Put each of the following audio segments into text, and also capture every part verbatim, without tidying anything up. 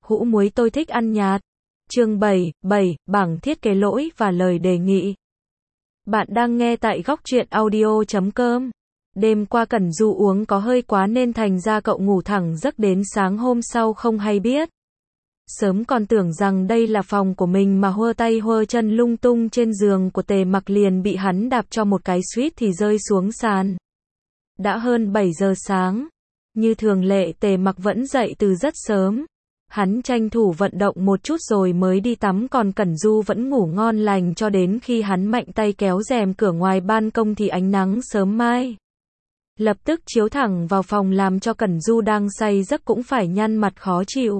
Hũ muối tôi thích ăn nhạt. Chương bảy, bảy, bảng thiết kế lỗi và lời đề nghị. Bạn đang nghe tại góc truyện audio chấm com. Đêm qua Cẩn Du uống có hơi quá nên thành ra cậu ngủ thẳng giấc đến sáng hôm sau không hay biết. Sớm còn tưởng rằng đây là phòng của mình mà huơ tay huơ chân lung tung trên giường của Tề Mặc liền bị hắn đạp cho một cái suýt thì rơi xuống sàn. Đã hơn bảy giờ sáng. Như thường lệ Tề Mặc vẫn dậy từ rất sớm. Hắn tranh thủ vận động một chút rồi mới đi tắm, còn Cẩn Du vẫn ngủ ngon lành cho đến khi hắn mạnh tay kéo rèm cửa ngoài ban công thì ánh nắng sớm mai lập tức chiếu thẳng vào phòng làm cho Cẩn Du đang say giấc cũng phải nhăn mặt khó chịu.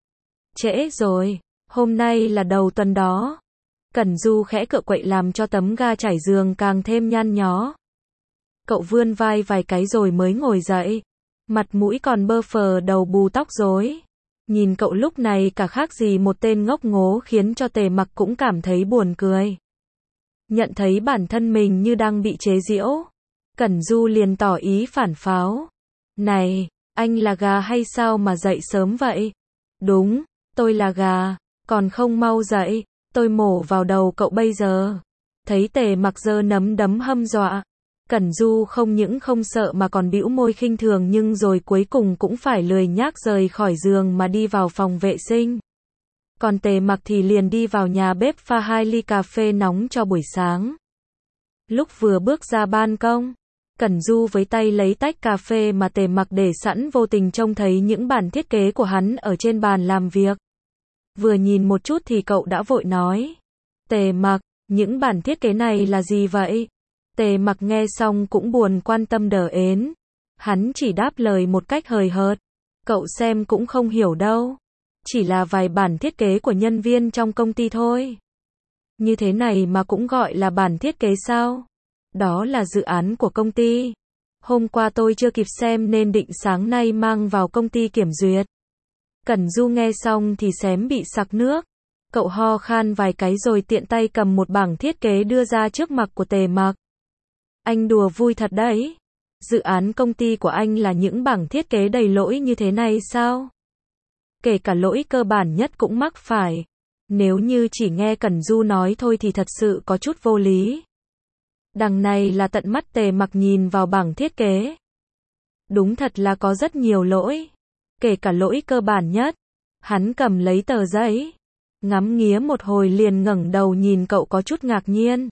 Trễ rồi, hôm nay là đầu tuần đó. Cẩn Du khẽ cựa quậy làm cho tấm ga trải giường càng thêm nhăn nhó. Cậu vươn vai vài cái rồi mới ngồi dậy. Mặt mũi còn bơ phờ, đầu bù tóc rối. Nhìn cậu lúc này cả khác gì một tên ngốc ngố khiến cho Tề Mặc cũng cảm thấy buồn cười. Nhận thấy bản thân mình như đang bị chế giễu, Cẩn Du liền tỏ ý phản pháo. Này, anh là gà hay sao mà dậy sớm vậy? Đúng, tôi là gà, còn không mau dậy, tôi mổ vào đầu cậu bây giờ. Thấy Tề Mặc giơ nắm đấm hăm dọa, Cẩn Du không những không sợ mà còn bĩu môi khinh thường, nhưng rồi cuối cùng cũng phải lười nhác rời khỏi giường mà đi vào phòng vệ sinh. Còn Tề Mặc thì liền đi vào nhà bếp pha hai ly cà phê nóng cho buổi sáng. Lúc vừa bước ra ban công, Cẩn Du với tay lấy tách cà phê mà Tề Mặc để sẵn, vô tình trông thấy những bản thiết kế của hắn ở trên bàn làm việc. Vừa nhìn một chút thì cậu đã vội nói: Tề Mặc, những bản thiết kế này là gì vậy? Tề Mặc nghe xong cũng buồn quan tâm đờ ến. Hắn chỉ đáp lời một cách hời hợt: Cậu xem cũng không hiểu đâu. Chỉ là vài bản thiết kế của nhân viên trong công ty thôi. Như thế này mà cũng gọi là bản thiết kế sao? Đó là dự án của công ty. Hôm qua tôi chưa kịp xem nên định sáng nay mang vào công ty kiểm duyệt. Cẩn Du nghe xong thì xém bị sặc nước. Cậu ho khan vài cái rồi tiện tay cầm một bảng thiết kế đưa ra trước mặt của Tề Mặc. Anh đùa vui thật đấy. Dự án công ty của anh là những bảng thiết kế đầy lỗi như thế này sao? Kể cả lỗi cơ bản nhất cũng mắc phải. Nếu như chỉ nghe Cẩn Du nói thôi thì thật sự có chút vô lý. Đằng này là tận mắt Tề Mặc nhìn vào bảng thiết kế. Đúng thật là có rất nhiều lỗi. Kể cả lỗi cơ bản nhất. Hắn cầm lấy tờ giấy, ngắm nghía một hồi liền ngẩng đầu nhìn cậu có chút ngạc nhiên.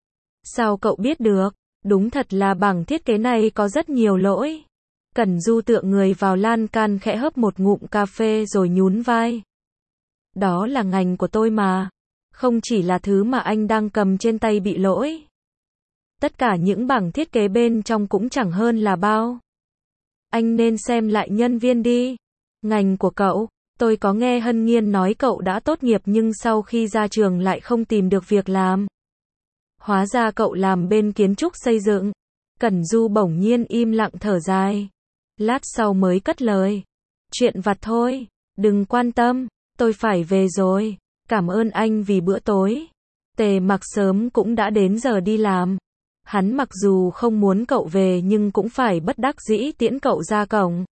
Sao cậu biết được? Đúng thật là bảng thiết kế này có rất nhiều lỗi. Cẩn Du tựa người vào lan can khẽ hớp một ngụm cà phê rồi nhún vai. Đó là ngành của tôi mà. Không chỉ là thứ mà anh đang cầm trên tay bị lỗi. Tất cả những bảng thiết kế bên trong cũng chẳng hơn là bao. Anh nên xem lại nhân viên đi. Ngành của cậu, tôi có nghe Hân Nghiên nói cậu đã tốt nghiệp nhưng sau khi ra trường lại không tìm được việc làm. Hóa ra cậu làm bên kiến trúc xây dựng. Cẩn Du bỗng nhiên im lặng thở dài. Lát sau mới cất lời. Chuyện vặt thôi, đừng quan tâm, tôi phải về rồi. Cảm ơn anh vì bữa tối. Tề Mặc sớm cũng đã đến giờ đi làm. Hắn mặc dù không muốn cậu về nhưng cũng phải bất đắc dĩ tiễn cậu ra cổng.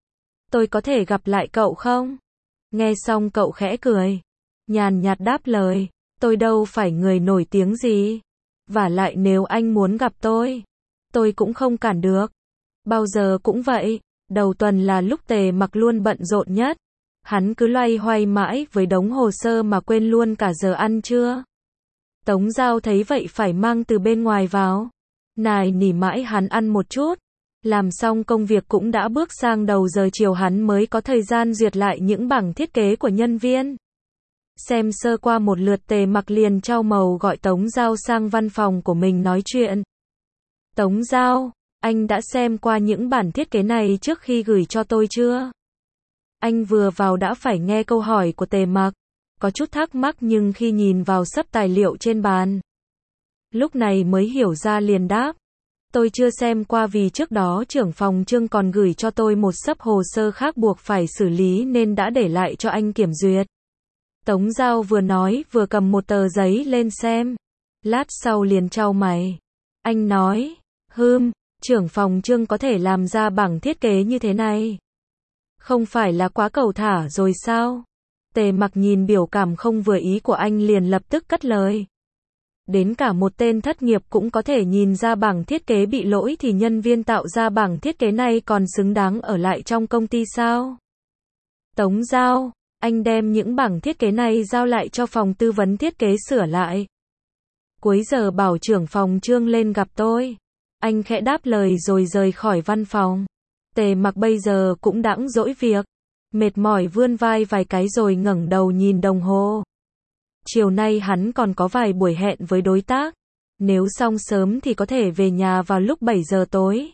Tôi có thể gặp lại cậu không? Nghe xong cậu khẽ cười. Nhàn nhạt đáp lời. Tôi đâu phải người nổi tiếng gì. Vả lại nếu anh muốn gặp tôi, tôi cũng không cản được. Bao giờ cũng vậy. Đầu tuần là lúc Tề Mặc luôn bận rộn nhất. Hắn cứ loay hoay mãi với đống hồ sơ mà quên luôn cả giờ ăn trưa. Tống Giao thấy vậy phải mang từ bên ngoài vào. Nài nỉ mãi hắn ăn một chút. Làm xong công việc cũng đã bước sang đầu giờ chiều hắn mới có thời gian duyệt lại những bảng thiết kế của nhân viên. Xem sơ qua một lượt Tề Mặc liền trao màu gọi Tống Giao sang văn phòng của mình nói chuyện. Tống Giao, anh đã xem qua những bản thiết kế này trước khi gửi cho tôi chưa? Anh vừa vào đã phải nghe câu hỏi của Tề Mặc. Có chút thắc mắc nhưng khi nhìn vào xấp tài liệu trên bàn, lúc này mới hiểu ra liền đáp. Tôi chưa xem qua vì trước đó trưởng phòng Trương còn gửi cho tôi một xấp hồ sơ khác buộc phải xử lý nên đã để lại cho anh kiểm duyệt. Tống Giao vừa nói vừa cầm một tờ giấy lên xem. Lát sau liền chau mày. Anh nói, hừm, trưởng phòng Trương có thể làm ra bảng thiết kế như thế này. Không phải là quá cầu thả rồi sao? Tề Mặc nhìn biểu cảm không vừa ý của anh liền lập tức cất lời. Đến cả một tên thất nghiệp cũng có thể nhìn ra bảng thiết kế bị lỗi thì nhân viên tạo ra bảng thiết kế này còn xứng đáng ở lại trong công ty sao? Tống Giao, anh đem những bảng thiết kế này giao lại cho phòng tư vấn thiết kế sửa lại. Cuối giờ bảo trưởng phòng Trương lên gặp tôi. Anh khẽ đáp lời rồi rời khỏi văn phòng. Tề Mặc bây giờ cũng đãng dỗi việc. Mệt mỏi vươn vai vài cái rồi ngẩng đầu nhìn đồng hồ. Chiều nay hắn còn có vài buổi hẹn với đối tác. Nếu xong sớm thì có thể về nhà vào lúc bảy giờ tối.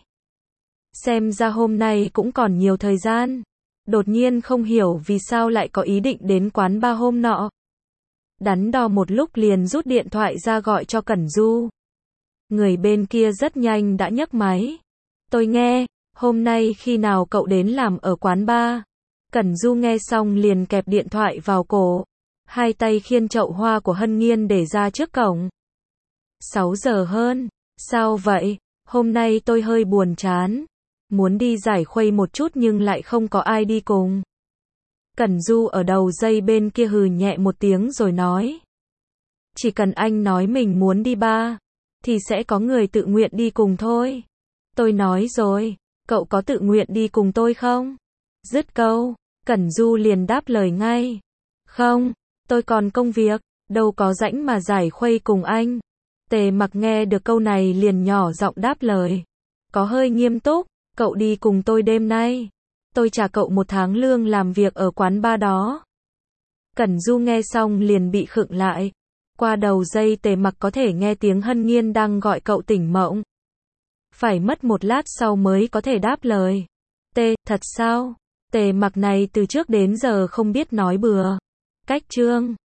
Xem ra hôm nay cũng còn nhiều thời gian. Đột nhiên không hiểu vì sao lại có ý định đến quán bar hôm nọ. Đắn đo một lúc liền rút điện thoại ra gọi cho Cẩn Du. Người bên kia rất nhanh đã nhấc máy. Tôi nghe, hôm nay khi nào cậu đến làm ở quán bar? Cẩn Du nghe xong liền kẹp điện thoại vào cổ. Hai tay khiêng chậu hoa của Hân Nghiên để ra trước cổng. sáu giờ hơn. Sao vậy? Hôm nay tôi hơi buồn chán. Muốn đi giải khuây một chút nhưng lại không có ai đi cùng. Cẩn Du ở đầu dây bên kia hừ nhẹ một tiếng rồi nói. Chỉ cần anh nói mình muốn đi bar, thì sẽ có người tự nguyện đi cùng thôi. Tôi nói rồi, cậu có tự nguyện đi cùng tôi không? Dứt câu, Cẩn Du liền đáp lời ngay. Không, tôi còn công việc, đâu có rảnh mà giải khuây cùng anh. Tề Mặc nghe được câu này liền nhỏ giọng đáp lời. Có hơi nghiêm túc, cậu đi cùng tôi đêm nay. Tôi trả cậu một tháng lương làm việc ở quán bar đó. Cẩn Du nghe xong liền bị khựng lại. Qua đầu dây Tề Mặc có thể nghe tiếng Hân Nghiên đang gọi cậu tỉnh mộng. Phải mất một lát sau mới có thể đáp lời. Tê, thật sao? Tề Mặc này từ trước đến giờ không biết nói bừa. Cách chương